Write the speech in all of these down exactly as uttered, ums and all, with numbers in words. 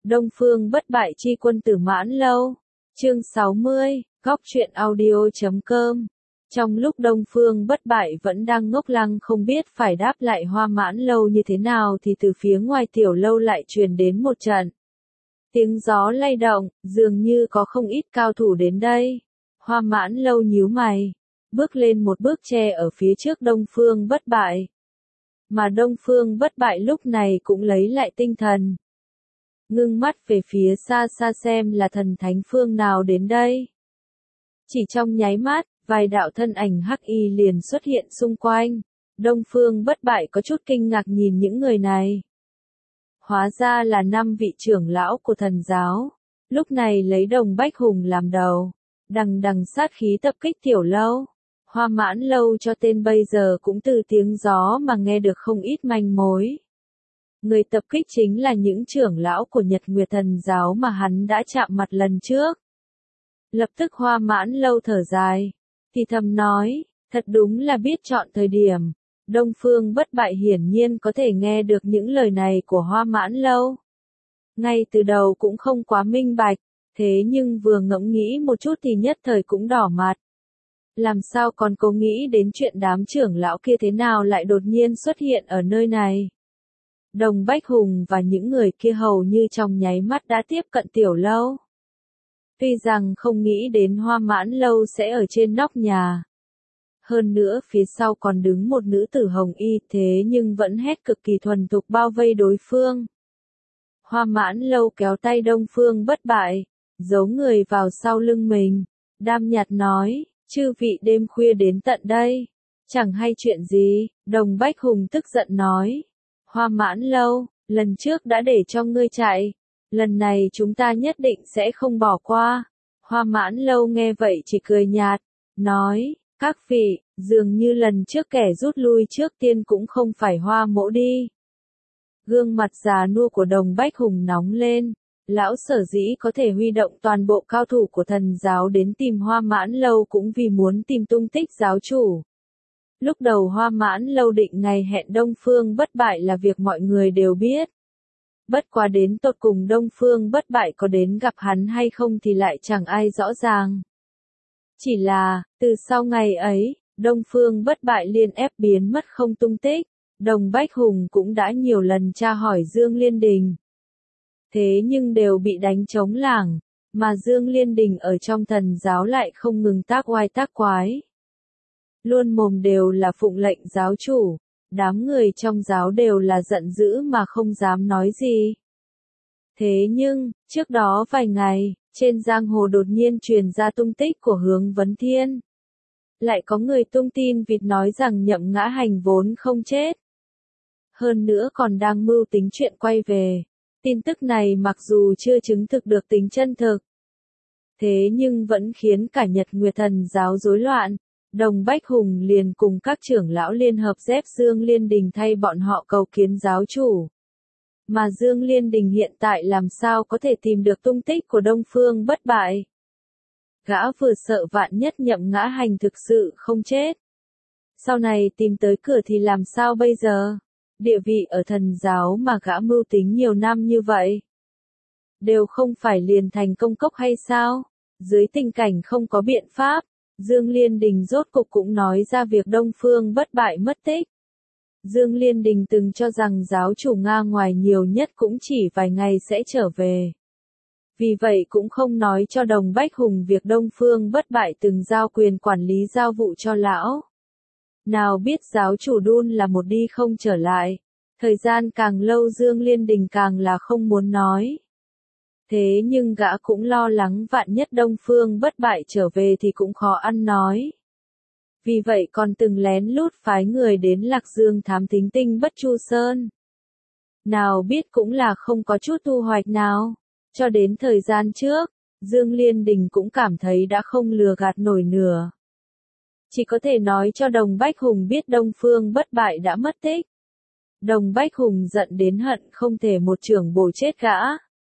Đông Phương bất bại chi quân tử Mãn Lâu. Chương sáu mươi, góc truyện audio chấm com. Trong lúc Đông Phương bất bại vẫn đang ngốc lăng không biết phải đáp lại Hoa Mãn Lâu như thế nào thì từ phía ngoài tiểu lâu lại truyền đến một trận tiếng gió lay động, dường như có không ít cao thủ đến đây. Hoa Mãn Lâu nhíu mày, bước lên một bước che ở phía trước Đông Phương bất bại. Mà Đông Phương bất bại lúc này cũng lấy lại tinh thần, ngưng mắt về phía xa xa xem là thần thánh phương nào đến đây. Chỉ trong nháy mắt, vài đạo thân ảnh hắc y liền xuất hiện xung quanh. Đông Phương bất bại có chút kinh ngạc nhìn những người này. Hóa ra là năm vị trưởng lão của thần giáo, lúc này lấy Đồng Bách Hùng làm đầu, đằng đằng sát khí tập kích tiểu lâu. Hoa Mãn Lâu cho tên bây giờ cũng từ tiếng gió mà nghe được không ít manh mối. Người tập kích chính là những trưởng lão của Nhật Nguyệt Thần giáo mà hắn đã chạm mặt lần trước. Lập tức Hoa Mãn Lâu thở dài, thì thầm nói, thật đúng là biết chọn thời điểm. Đông Phương bất bại hiển nhiên có thể nghe được những lời này của Hoa Mãn Lâu. Ngay từ đầu cũng không quá minh bạch, thế nhưng vừa ngẫm nghĩ một chút thì nhất thời cũng đỏ mặt. Làm sao còn cố nghĩ đến chuyện đám trưởng lão kia thế nào lại đột nhiên xuất hiện ở nơi này. Đồng Bách Hùng và những người kia hầu như trong nháy mắt đã tiếp cận tiểu lâu. Tuy rằng không nghĩ đến Hoa Mãn Lâu sẽ ở trên nóc nhà. Hơn nữa phía sau còn đứng một nữ tử hồng y thế nhưng vẫn hét cực kỳ thuần thục bao vây đối phương. Hoa Mãn Lâu kéo tay Đông Phương bất bại, giấu người vào sau lưng mình, đam nhạt nói, chư vị đêm khuya đến tận đây, chẳng hay chuyện gì. Đồng Bách Hùng tức giận nói, Hoa Mãn Lâu, lần trước đã để cho ngươi chạy, lần này chúng ta nhất định sẽ không bỏ qua. Hoa Mãn Lâu nghe vậy chỉ cười nhạt, nói, các vị, dường như lần trước kẻ rút lui trước tiên cũng không phải Hoa mỗ đi. Gương mặt già nua của Đồng Bách Hùng nóng lên, lão sở dĩ có thể huy động toàn bộ cao thủ của thần giáo đến tìm Hoa Mãn Lâu cũng vì muốn tìm tung tích giáo chủ. Lúc đầu Hoa Mãn Lâu định ngày hẹn Đông Phương bất bại là việc mọi người đều biết. Bất quá đến tột cùng Đông Phương bất bại có đến gặp hắn hay không thì lại chẳng ai rõ ràng. Chỉ là, từ sau ngày ấy, Đông Phương bất bại liên ép biến mất không tung tích. Đồng Bách Hùng cũng đã nhiều lần tra hỏi Dương Liên Đình. Thế nhưng đều bị đánh trống lảng, mà Dương Liên Đình ở trong thần giáo lại không ngừng tác oai tác quái. Luôn mồm đều là phụng lệnh giáo chủ, đám người trong giáo đều là giận dữ mà không dám nói gì. Thế nhưng, trước đó vài ngày, trên giang hồ đột nhiên truyền ra tung tích của Hướng Vấn Thiên. Lại có người tung tin vịt nói rằng Nhậm Ngã Hành vốn không chết. Hơn nữa còn đang mưu tính chuyện quay về. Tin tức này mặc dù chưa chứng thực được tính chân thực, thế nhưng vẫn khiến cả Nhật Nguyệt Thần giáo rối loạn. Đồng Bách Hùng liền cùng các trưởng lão liên hợp dép Dương Liên Đình thay bọn họ cầu kiến giáo chủ. Mà Dương Liên Đình hiện tại làm sao có thể tìm được tung tích của Đông Phương bất bại. Gã vừa sợ vạn nhất Nhậm Ngã Hành thực sự không chết. Sau này tìm tới cửa thì làm sao bây giờ? Địa vị ở thần giáo mà gã mưu tính nhiều năm như vậy. Đều không phải liền thành công cốc hay sao? Dưới tình cảnh không có biện pháp, Dương Liên Đình rốt cục cũng nói ra việc Đông Phương bất bại mất tích. Dương Liên Đình từng cho rằng giáo chủ Nga ngoài nhiều nhất cũng chỉ vài ngày sẽ trở về. Vì vậy cũng không nói cho Đồng Bách Hùng việc Đông Phương bất bại từng giao quyền quản lý giao vụ cho lão. Nào biết giáo chủ đun là một đi không trở lại. Thời gian càng lâu Dương Liên Đình càng là không muốn nói. Thế nhưng gã cũng lo lắng vạn nhất Đông Phương bất bại trở về thì cũng khó ăn nói. Vì vậy còn từng lén lút phái người đến Lạc Dương thám thính tinh Bất Chu Sơn. Nào biết cũng là không có chút thu hoạch nào. Cho đến thời gian trước, Dương Liên Đình cũng cảm thấy đã không lừa gạt nổi nửa. Chỉ có thể nói cho Đồng Bách Hùng biết Đông Phương bất bại đã mất tích. Đồng Bách Hùng giận đến hận không thể một chưởng bổ chết gã.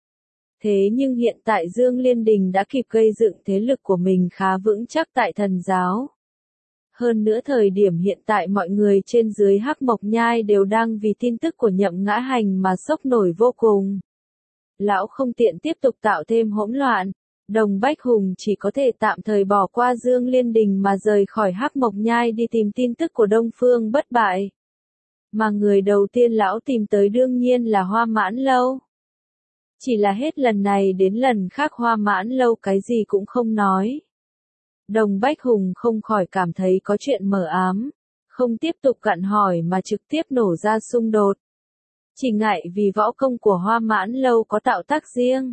Thế nhưng hiện tại Dương Liên Đình đã kịp gây dựng thế lực của mình khá vững chắc tại thần giáo. Hơn nữa thời điểm hiện tại mọi người trên dưới Hắc Mộc Nhai đều đang vì tin tức của Nhậm Ngã Hành mà sốc nổi vô cùng. lão không tiện tiếp tục tạo thêm hỗn loạn. Đồng Bách Hùng chỉ có thể tạm thời bỏ qua Dương Liên Đình mà rời khỏi Hắc Mộc Nhai đi tìm tin tức của Đông Phương Bất Bại. Mà người đầu tiên lão tìm tới đương nhiên là Hoa Mãn Lâu. Chỉ là hết lần này đến lần khác Hoa Mãn Lâu cái gì cũng không nói. Đồng Bách Hùng không khỏi cảm thấy có chuyện mờ ám, không tiếp tục gặn hỏi mà trực tiếp nổ ra xung đột. Chỉ ngại vì võ công của Hoa Mãn Lâu có tạo tác riêng.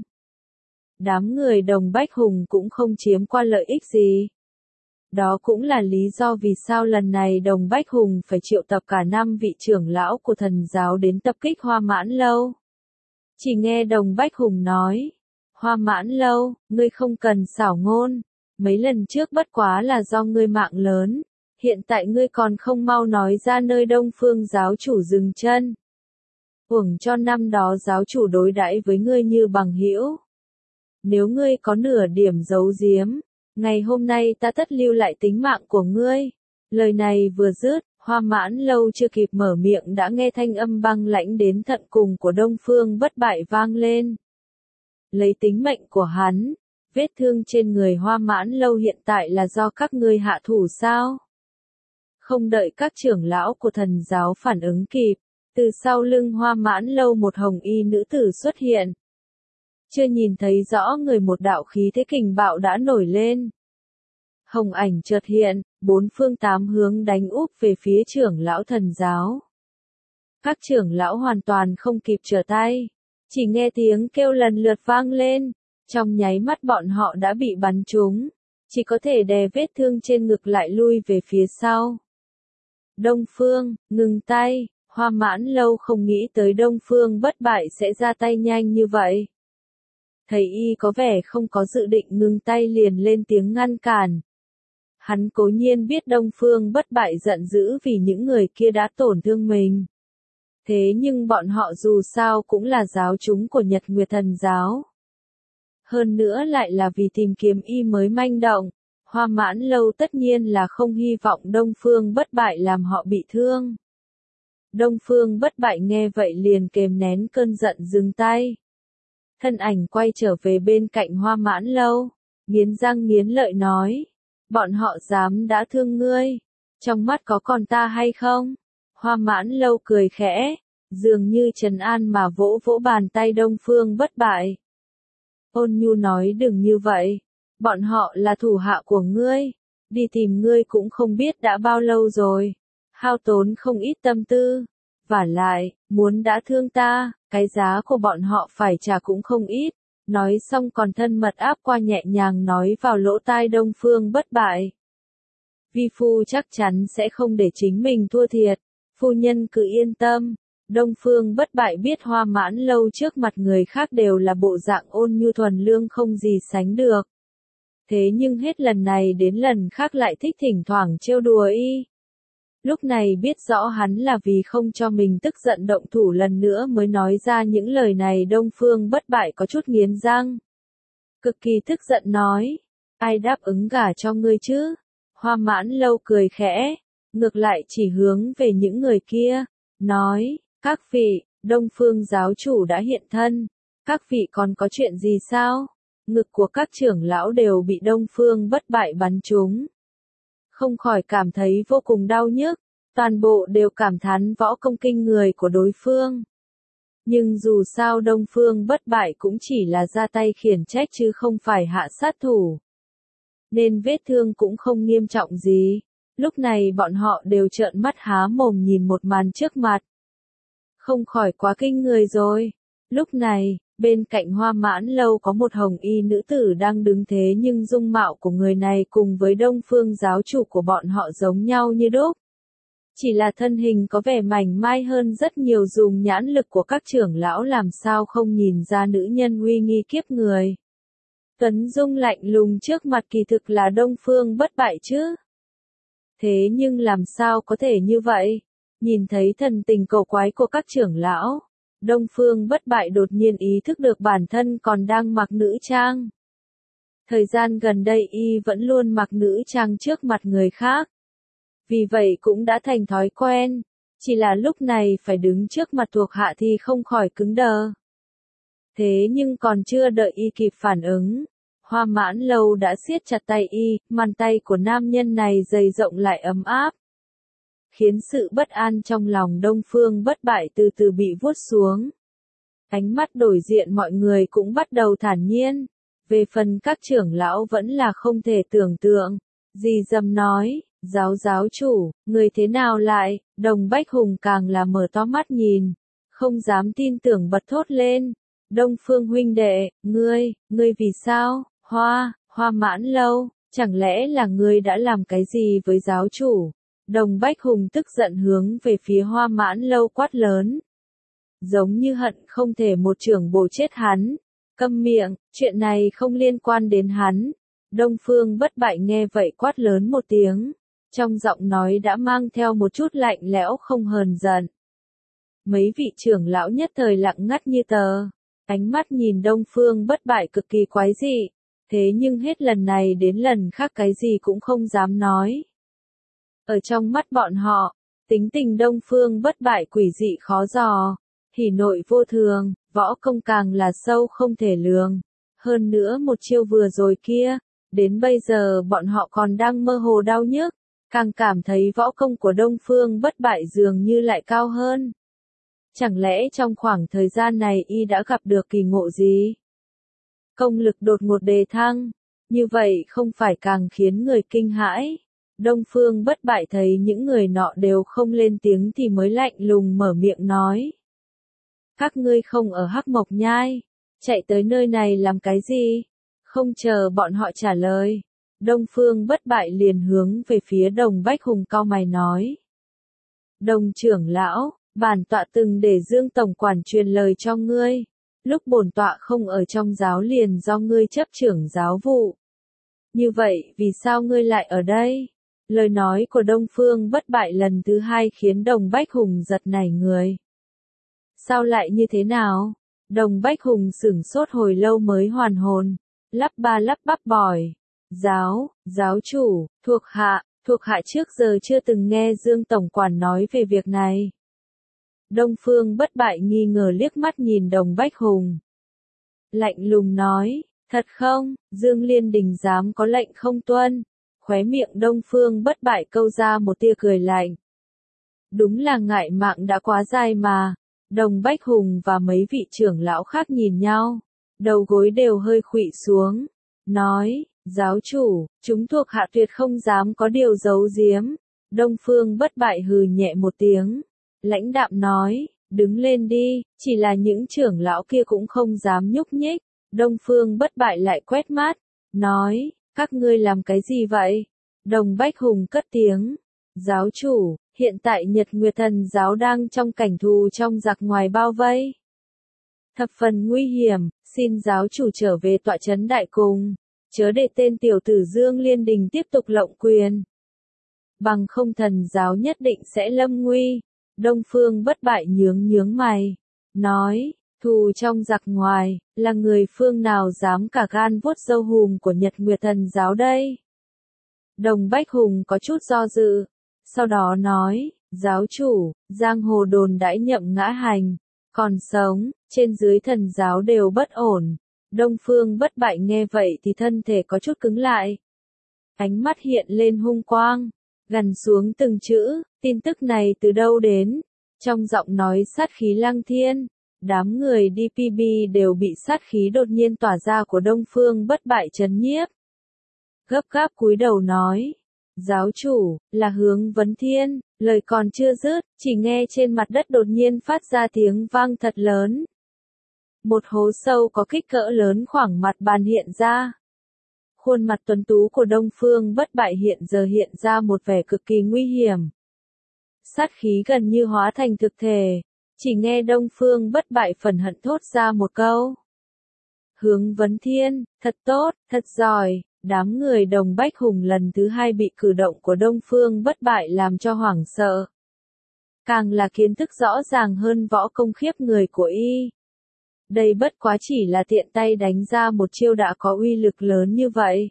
Đám người Đồng Bách Hùng cũng không chiếm qua lợi ích gì. Đó cũng là lý do vì sao lần này Đồng Bách Hùng phải triệu tập cả năm vị trưởng lão của thần giáo đến tập kích Hoa Mãn Lâu. Chỉ nghe Đồng Bách Hùng nói, Hoa Mãn Lâu, ngươi không cần xảo ngôn, mấy lần trước bất quá là do ngươi mạng lớn, hiện tại ngươi còn không mau nói ra nơi Đông Phương giáo chủ dừng chân. Uổng cho năm đó giáo chủ đối đãi với ngươi như bằng hữu. Nếu ngươi có nửa điểm giấu giếm, ngày hôm nay ta tất lưu lại tính mạng của ngươi. Lời này vừa dứt, Hoa Mãn Lâu chưa kịp mở miệng đã nghe thanh âm băng lãnh đến tận cùng của Đông Phương Bất Bại vang lên. Lấy tính mệnh của hắn, vết thương trên người Hoa Mãn Lâu hiện tại là do các ngươi hạ thủ sao? Không đợi các trưởng lão của thần giáo phản ứng kịp, từ sau lưng Hoa Mãn Lâu một hồng y nữ tử xuất hiện. Chưa nhìn thấy rõ người một đạo khí thế kình bạo đã nổi lên. Hồng ảnh chợt hiện, bốn phương tám hướng đánh úp về phía trưởng lão thần giáo. Các trưởng lão hoàn toàn không kịp trở tay, chỉ nghe tiếng kêu lần lượt vang lên, trong nháy mắt bọn họ đã bị bắn trúng, chỉ có thể đè vết thương trên ngực lại lui về phía sau. Đông Phương, ngừng tay, Hoa Mãn Lâu không nghĩ tới Đông Phương Bất Bại sẽ ra tay nhanh như vậy. Thấy y có vẻ không có dự định ngừng tay liền lên tiếng ngăn cản. Hắn cố nhiên biết Đông Phương Bất Bại giận dữ vì những người kia đã tổn thương mình. Thế nhưng bọn họ dù sao cũng là giáo chúng của Nhật Nguyệt Thần Giáo. Hơn nữa lại là vì tìm kiếm y mới manh động, Hoa Mãn Lâu tất nhiên là không hy vọng Đông Phương Bất Bại làm họ bị thương. Đông Phương Bất Bại nghe vậy liền kềm nén cơn giận dừng tay. Thân ảnh quay trở về bên cạnh Hoa Mãn Lâu, nghiến răng nghiến lợi nói, bọn họ dám đã thương ngươi, trong mắt có còn ta hay không? Hoa Mãn Lâu cười khẽ, dường như trấn an mà vỗ vỗ bàn tay Đông Phương Bất Bại. Ôn nhu nói đừng như vậy, bọn họ là thủ hạ của ngươi, đi tìm ngươi cũng không biết đã bao lâu rồi, hao tốn không ít tâm tư, vả lại, muốn đã thương ta, cái giá của bọn họ phải trả cũng không ít. Nói xong còn thân mật áp qua nhẹ nhàng nói vào lỗ tai Đông Phương Bất Bại. Vi phu chắc chắn sẽ không để chính mình thua thiệt, phu nhân cứ yên tâm. Đông Phương Bất Bại biết Hoa Mãn Lâu trước mặt người khác đều là bộ dạng ôn nhu thuần lương không gì sánh được. Thế nhưng hết lần này đến lần khác lại thích thỉnh thoảng trêu đùa y. Lúc này biết rõ hắn là vì không cho mình tức giận động thủ lần nữa mới nói ra những lời này. Đông Phương Bất Bại có chút nghiến răng. Cực kỳ tức giận nói, ai đáp ứng gả cho ngươi chứ? Hoa Mãn Lâu cười khẽ, ngược lại chỉ hướng về những người kia, nói, các vị, Đông Phương giáo chủ đã hiện thân, các vị còn có chuyện gì sao? Ngực của các trưởng lão đều bị Đông Phương Bất Bại bắn trúng. Không khỏi cảm thấy vô cùng đau nhức, toàn bộ đều cảm thán võ công kinh người của đối phương. Nhưng dù sao Đông Phương Bất Bại cũng chỉ là ra tay khiển trách chứ không phải hạ sát thủ. Nên vết thương cũng không nghiêm trọng gì. Lúc này bọn họ đều trợn mắt há mồm nhìn một màn trước mặt. Không khỏi quá kinh người rồi. Lúc này, bên cạnh Hoa Mãn Lâu có một hồng y nữ tử đang đứng thế nhưng dung mạo của người này cùng với Đông Phương giáo chủ của bọn họ giống nhau như đúc. Chỉ là thân hình có vẻ mảnh mai hơn rất nhiều, dùng nhãn lực của các trưởng lão làm sao không nhìn ra nữ nhân uy nghi kiếp người. Tuấn Dung lạnh lùng trước mặt kỳ thực là Đông Phương Bất Bại chứ. Thế nhưng làm sao có thể như vậy? Nhìn thấy thần tình cầu quái của các trưởng lão, Đông Phương Bất Bại đột nhiên ý thức được bản thân còn đang mặc nữ trang. Thời gian gần đây y vẫn luôn mặc nữ trang trước mặt người khác. Vì vậy cũng đã thành thói quen, chỉ là lúc này phải đứng trước mặt thuộc hạ thì không khỏi cứng đờ. Thế nhưng còn chưa đợi y kịp phản ứng, Hoa Mãn Lâu đã siết chặt tay y, bàn tay của nam nhân này dày rộng lại ấm áp, khiến sự bất an trong lòng Đông Phương Bất Bại từ từ bị vuốt xuống. Ánh mắt đổi diện mọi người cũng bắt đầu thản nhiên. Về phần các trưởng lão vẫn là không thể tưởng tượng. Dì Dầm nói, giáo giáo chủ, người thế nào lại, Đồng Bách Hùng càng là mở to mắt nhìn, không dám tin tưởng bật thốt lên. Đông Phương huynh đệ, ngươi, ngươi vì sao, Hoa, Hoa Mãn Lâu, chẳng lẽ là ngươi đã làm cái gì với giáo chủ? Đồng Bách Hùng tức giận hướng về phía Hoa Mãn Lâu quát lớn. Giống như hận không thể một chưởng bổ chết hắn. Câm miệng, chuyện này không liên quan đến hắn. Đông Phương Bất Bại nghe vậy quát lớn một tiếng. Trong giọng nói đã mang theo một chút lạnh lẽo không hờn giận. Mấy vị trưởng lão nhất thời lặng ngắt như tờ. Ánh mắt nhìn Đông Phương Bất Bại cực kỳ quái dị. Thế nhưng hết lần này đến lần khác cái gì cũng không dám nói. Ở trong mắt bọn họ, tính tình Đông Phương Bất Bại quỷ dị khó dò, hỉ nội vô thường, võ công càng là sâu không thể lường. Hơn nữa một chiêu vừa rồi kia, đến bây giờ bọn họ còn đang mơ hồ đau nhức, càng cảm thấy võ công của Đông Phương Bất Bại dường như lại cao hơn. Chẳng lẽ trong khoảng thời gian này y đã gặp được kỳ ngộ gì? Công lực đột ngột đề thăng, như vậy không phải càng khiến người kinh hãi? Đông Phương Bất Bại thấy những người nọ đều không lên tiếng thì mới lạnh lùng mở miệng nói. Các ngươi không ở Hắc Mộc Nhai, chạy tới nơi này làm cái gì? Không chờ bọn họ trả lời, Đông Phương Bất Bại liền hướng về phía Đồng Bách Hùng cau mày nói. Đồng trưởng lão, bản tọa từng để Dương tổng quản truyền lời cho ngươi, lúc bổn tọa không ở trong giáo liền do ngươi chấp trưởng giáo vụ. Như vậy, vì sao ngươi lại ở đây? Lời nói của Đông Phương Bất Bại lần thứ hai khiến Đồng Bách Hùng giật nảy người. Sao lại như thế nào? Đồng Bách Hùng sửng sốt hồi lâu mới hoàn hồn, lắp ba lắp bắp bỏi. Giáo, giáo chủ, thuộc hạ, thuộc hạ trước giờ chưa từng nghe Dương tổng quản nói về việc này. Đông Phương Bất Bại nghi ngờ liếc mắt nhìn Đồng Bách Hùng. Lạnh lùng nói, thật không, Dương Liên Đình dám có lệnh không tuân. Khóe miệng Đông Phương Bất Bại câu ra một tia cười lạnh. Đúng là ngại mạng đã quá dài mà. Đồng Bách Hùng và mấy vị trưởng lão khác nhìn nhau, đầu gối đều hơi khuỵu xuống, nói, giáo chủ, chúng thuộc hạ tuyệt không dám có điều giấu giếm. Đông Phương Bất Bại hừ nhẹ một tiếng, lãnh đạm nói, đứng lên đi, chỉ là những trưởng lão kia cũng không dám nhúc nhích. Đông Phương Bất Bại lại quét mắt, nói, các ngươi làm cái gì vậy? Đồng Bách Hùng cất tiếng, giáo chủ, hiện tại Nhật Nguyệt Thần giáo đang trong cảnh thù trong giặc ngoài bao vây. Thập phần nguy hiểm, xin giáo chủ trở về tọa trấn đại cùng, chớ để tên tiểu tử Dương Liên Đình tiếp tục lộng quyền. Bằng không thần giáo nhất định sẽ lâm nguy. Đông Phương Bất Bại nhướng nhướng mày, nói, thù trong giặc ngoài, là người phương nào dám cả gan vuốt râu hùm của Nhật Nguyệt Thần giáo đây? Đồng Bách Hùng có chút do dự, sau đó nói, giáo chủ, giang hồ đồn đãi Nhậm Ngã Hành, còn sống, trên dưới thần giáo đều bất ổn. Đông Phương Bất Bại nghe vậy thì thân thể có chút cứng lại. Ánh mắt hiện lên hung quang, gằn xuống từng chữ, tin tức này từ đâu đến? Trong giọng nói sát khí lăng thiên, đám người đê pê bê đều bị sát khí đột nhiên tỏa ra của Đông Phương Bất Bại chấn nhiếp. Gấp gáp cúi đầu nói, giáo chủ, là Hướng Vấn Thiên, lời còn chưa dứt, chỉ nghe trên mặt đất đột nhiên phát ra tiếng vang thật lớn. Một hố sâu có kích cỡ lớn khoảng mặt bàn hiện ra. Khuôn mặt tuấn tú của Đông Phương Bất Bại hiện giờ hiện ra một vẻ cực kỳ nguy hiểm. Sát khí gần như hóa thành thực thể, chỉ nghe Đông Phương Bất Bại phẫn hận thốt ra một câu. Hướng Vấn Thiên, thật tốt, thật giỏi. Đám người Đồng Bách Hùng lần thứ hai bị cử động của Đông Phương Bất Bại làm cho hoảng sợ. Càng là kiến thức rõ ràng hơn võ công khiếp người của y. Đây bất quá chỉ là tiện tay đánh ra một chiêu đã có uy lực lớn như vậy.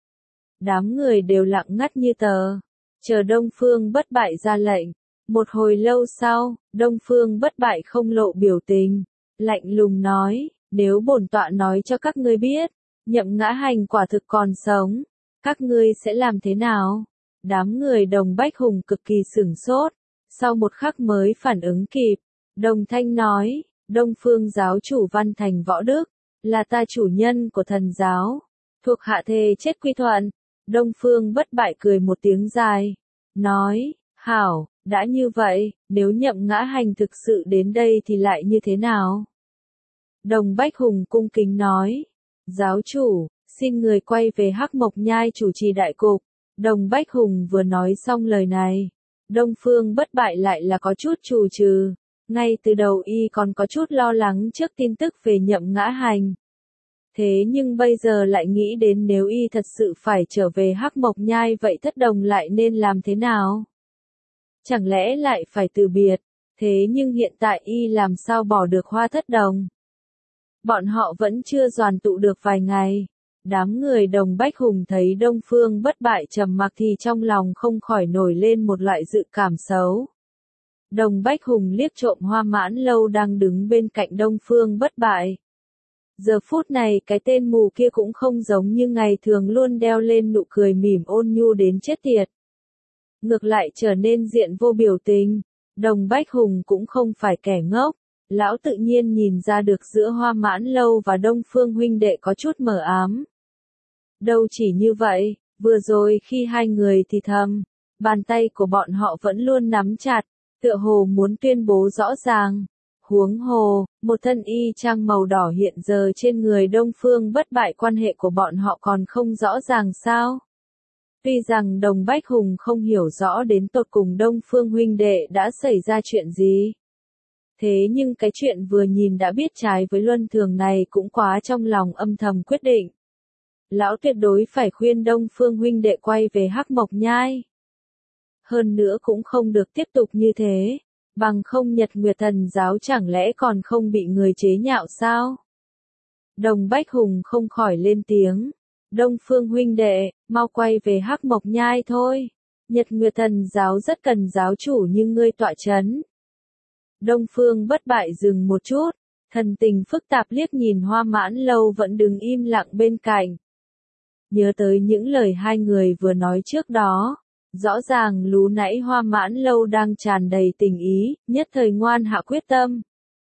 Đám người đều lặng ngắt như tờ, chờ Đông Phương Bất Bại ra lệnh. Một hồi lâu sau, Đông Phương Bất Bại không lộ biểu tình, lạnh lùng nói, nếu bổn tọa nói cho các ngươi biết, Nhậm Ngã Hành quả thực còn sống, các ngươi sẽ làm thế nào? Đám người Đồng Bách Hùng cực kỳ sửng sốt, sau một khắc mới phản ứng kịp. Đồng Thanh nói, Đông Phương giáo chủ Văn Thành Võ Đức, là ta chủ nhân của thần giáo, thuộc hạ thề chết quy thuận. Đông Phương Bất Bại cười một tiếng dài, nói, hảo, đã như vậy, nếu Nhậm Ngã Hành thực sự đến đây thì lại như thế nào? Đồng Bách Hùng cung kính nói, giáo chủ, xin người quay về Hắc Mộc Nhai chủ trì đại cục. Đồng Bách Hùng vừa nói xong lời này, Đông Phương Bất Bại lại là có chút trù trừ, ngay từ đầu y còn có chút lo lắng trước tin tức về Nhậm Ngã Hành. Thế nhưng bây giờ lại nghĩ đến nếu y thật sự phải trở về Hắc Mộc Nhai vậy Thất Đồng lại nên làm thế nào? Chẳng lẽ lại phải từ biệt, thế nhưng hiện tại y làm sao bỏ được Hoa Thất Đồng? Bọn họ vẫn chưa đoàn tụ được vài ngày. Đám người Đồng Bách Hùng thấy Đông Phương Bất Bại trầm mặc thì trong lòng không khỏi nổi lên một loại dự cảm xấu. Đồng Bách Hùng liếc trộm Hoa Mãn Lâu đang đứng bên cạnh Đông Phương Bất Bại. Giờ phút này cái tên mù kia cũng không giống như ngày thường luôn đeo lên nụ cười mỉm ôn nhu đến chết tiệt. Ngược lại trở nên diện vô biểu tình. Đồng Bách Hùng cũng không phải kẻ ngốc. Lão tự nhiên nhìn ra được giữa Hoa Mãn Lâu và Đông Phương huynh đệ có chút mờ ám. Đâu chỉ như vậy, vừa rồi khi hai người thì thầm, bàn tay của bọn họ vẫn luôn nắm chặt, tựa hồ muốn tuyên bố rõ ràng. Huống hồ, một thân y trang màu đỏ hiện giờ trên người Đông Phương Bất Bại, quan hệ của bọn họ còn không rõ ràng sao? Tuy rằng Đồng Bách Hùng không hiểu rõ đến tột cùng Đông Phương huynh đệ đã xảy ra chuyện gì. Thế nhưng cái chuyện vừa nhìn đã biết trái với luân thường này cũng quá trong lòng âm thầm quyết định. Lão tuyệt đối phải khuyên Đông Phương huynh đệ quay về Hắc Mộc Nhai. Hơn nữa cũng không được tiếp tục như thế, bằng không Nhật Nguyệt Thần giáo chẳng lẽ còn không bị người chế nhạo sao? Đồng Bách Hùng không khỏi lên tiếng, Đông Phương huynh đệ, mau quay về Hắc Mộc Nhai thôi. Nhật Nguyệt Thần giáo rất cần giáo chủ như ngươi tọa chấn. Đông Phương Bất Bại dừng một chút, thần tình phức tạp liếc nhìn Hoa Mãn Lâu vẫn đứng im lặng bên cạnh. Nhớ tới những lời hai người vừa nói trước đó, rõ ràng lú nãy Hoa Mãn Lâu đang tràn đầy tình ý, nhất thời ngoan hạ quyết tâm.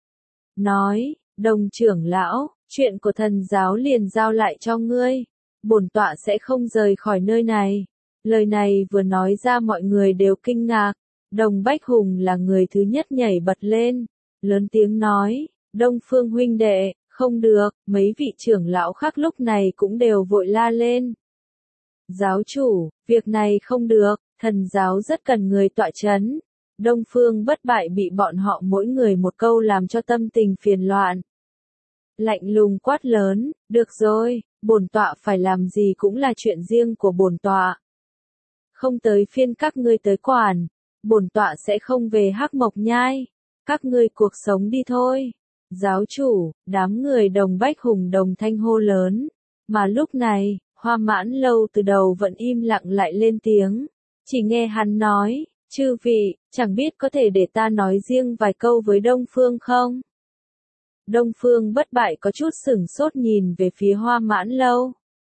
Nói, Đồng trưởng lão, chuyện của thần giáo liền giao lại cho ngươi, bổn tọa sẽ không rời khỏi nơi này. Lời này vừa nói ra mọi người đều kinh ngạc. Đồng Bách Hùng là người thứ nhất nhảy bật lên, lớn tiếng nói, Đông Phương huynh đệ, không được, mấy vị trưởng lão khác lúc này cũng đều vội la lên. Giáo chủ, việc này không được, thần giáo rất cần người tọa chấn. Đông Phương Bất Bại bị bọn họ mỗi người một câu làm cho tâm tình phiền loạn. Lạnh lùng quát lớn, được rồi, bổn tọa phải làm gì cũng là chuyện riêng của bổn tọa. Không tới phiên các ngươi tới quản. Bổn tọa sẽ không về Hắc Mộc Nhai, các ngươi cuộc sống đi thôi. Giáo chủ, đám người Đồng Bách Hùng đồng thanh hô lớn, mà lúc này, Hoa Mãn Lâu từ đầu vẫn im lặng lại lên tiếng, chỉ nghe hắn nói, chư vị, chẳng biết có thể để ta nói riêng vài câu với Đông Phương không? Đông Phương Bất Bại có chút sửng sốt nhìn về phía Hoa Mãn Lâu,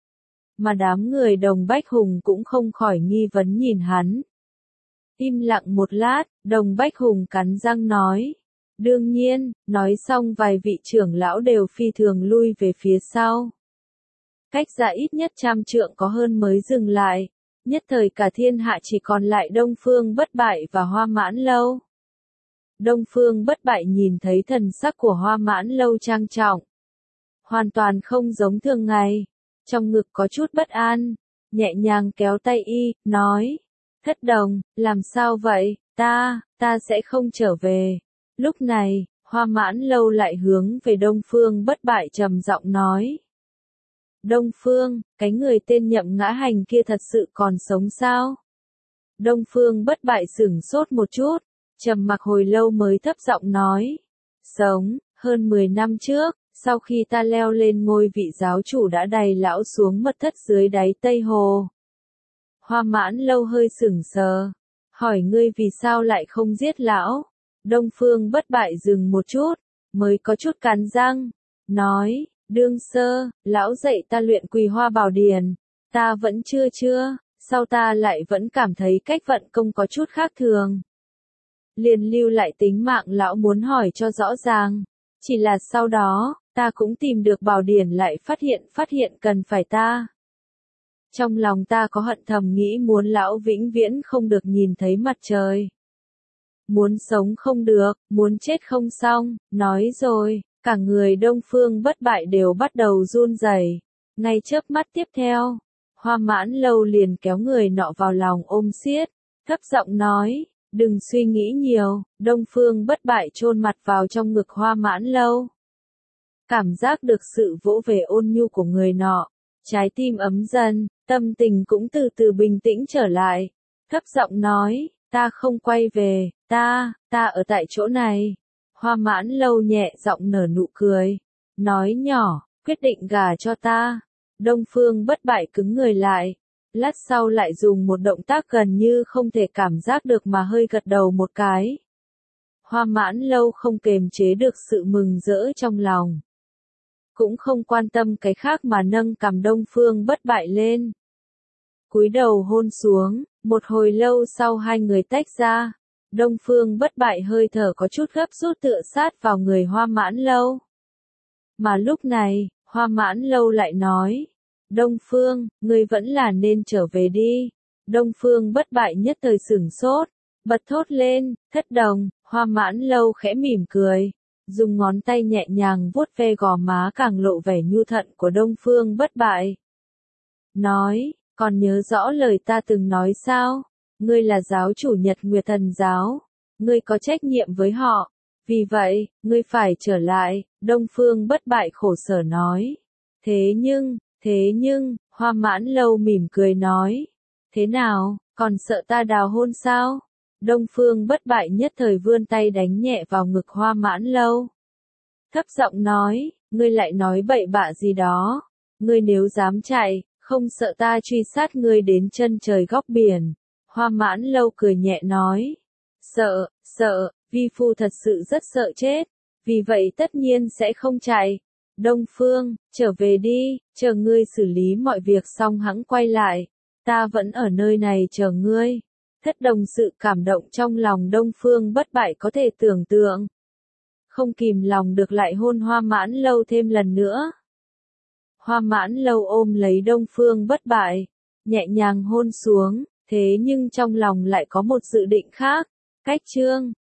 mà đám người Đồng Bách Hùng cũng không khỏi nghi vấn nhìn hắn. Im lặng một lát, Đồng Bách Hùng cắn răng nói. Đương nhiên, nói xong vài vị trưởng lão đều phi thường lui về phía sau. Cách ra ít nhất trăm trượng có hơn mới dừng lại. Nhất thời cả thiên hạ chỉ còn lại Đông Phương Bất Bại và Hoa Mãn Lâu. Đông Phương Bất Bại nhìn thấy thần sắc của Hoa Mãn Lâu trang trọng. Hoàn toàn không giống thường ngày. Trong ngực có chút bất an. Nhẹ nhàng kéo tay y, nói. Thất Đồng, làm sao vậy, ta, ta sẽ không trở về. Lúc này, Hoa Mãn Lâu lại hướng về Đông Phương Bất Bại trầm giọng nói. Đông Phương, cái người tên Nhậm Ngã Hành kia thật sự còn sống sao? Đông Phương Bất Bại sửng sốt một chút, trầm mặc hồi lâu mới thấp giọng nói. Sống, hơn mười năm trước, sau khi ta leo lên ngôi vị giáo chủ đã đày lão xuống mật thất dưới đáy Tây Hồ. Hoa Mãn Lâu hơi sửng sờ, hỏi ngươi vì sao lại không giết lão? Đông Phương Bất Bại dừng một chút, mới có chút cắn răng, nói, đương sơ, lão dạy ta luyện Quỳ Hoa Bảo Điển, ta vẫn chưa chưa, sau ta lại vẫn cảm thấy cách vận công có chút khác thường. Liền lưu lại tính mạng lão muốn hỏi cho rõ ràng, chỉ là sau đó, ta cũng tìm được Bảo Điển lại phát hiện phát hiện cần phải ta. Trong lòng ta có hận thầm nghĩ muốn lão vĩnh viễn không được nhìn thấy mặt trời. Muốn sống không được, muốn chết không xong, nói rồi, cả người Đông Phương Bất Bại đều bắt đầu run rẩy. Ngay chớp mắt tiếp theo, Hoa Mãn Lâu liền kéo người nọ vào lòng ôm siết, thấp giọng nói, đừng suy nghĩ nhiều. Đông Phương Bất Bại chôn mặt vào trong ngực Hoa Mãn Lâu. Cảm giác được sự vỗ về ôn nhu của người nọ, trái tim ấm dần, tâm tình cũng từ từ bình tĩnh trở lại, thấp giọng nói, ta không quay về, ta, ta ở tại chỗ này. Hoa Mãn Lâu nhẹ giọng nở nụ cười, nói nhỏ, quyết định gả cho ta. Đông Phương Bất Bại cứng người lại, lát sau lại dùng một động tác gần như không thể cảm giác được mà hơi gật đầu một cái. Hoa Mãn Lâu không kềm chế được sự mừng rỡ trong lòng. Cũng không quan tâm cái khác mà nâng cằm Đông Phương Bất Bại lên. Cúi đầu hôn xuống, một hồi lâu sau hai người tách ra. Đông Phương Bất Bại hơi thở có chút gấp rút tựa sát vào người Hoa Mãn Lâu. Mà lúc này, Hoa Mãn Lâu lại nói, Đông Phương, ngươi vẫn là nên trở về đi. Đông Phương Bất Bại nhất thời sửng sốt, bật thốt lên, thất đồng. Hoa Mãn Lâu khẽ mỉm cười, dùng ngón tay nhẹ nhàng vuốt ve gò má càng lộ vẻ nhu thận của Đông Phương Bất Bại. Nói, còn nhớ rõ lời ta từng nói sao? Ngươi là giáo chủ Nhật Nguyệt Thần giáo, ngươi có trách nhiệm với họ, vì vậy, ngươi phải trở lại. Đông Phương Bất Bại khổ sở nói. Thế nhưng, thế nhưng, Hoa Mãn Lâu mỉm cười nói, thế nào, còn sợ ta đào hôn sao? Đông Phương Bất Bại nhất thời vươn tay đánh nhẹ vào ngực Hoa Mãn Lâu. Thấp giọng nói, ngươi lại nói bậy bạ gì đó, ngươi nếu dám chạy, không sợ ta truy sát ngươi đến chân trời góc biển. Hoa Mãn Lâu cười nhẹ nói, sợ, sợ, vi phu thật sự rất sợ chết, vì vậy tất nhiên sẽ không chạy. Đông Phương, trở về đi, chờ ngươi xử lý mọi việc xong hẵng quay lại, ta vẫn ở nơi này chờ ngươi. Thất đồng sự cảm động trong lòng Đông Phương Bất Bại có thể tưởng tượng. Không kìm lòng được lại hôn Hoa Mãn Lâu thêm lần nữa. Hoa Mãn Lâu ôm lấy Đông Phương Bất Bại, nhẹ nhàng hôn xuống, thế nhưng trong lòng lại có một dự định khác. Cách chương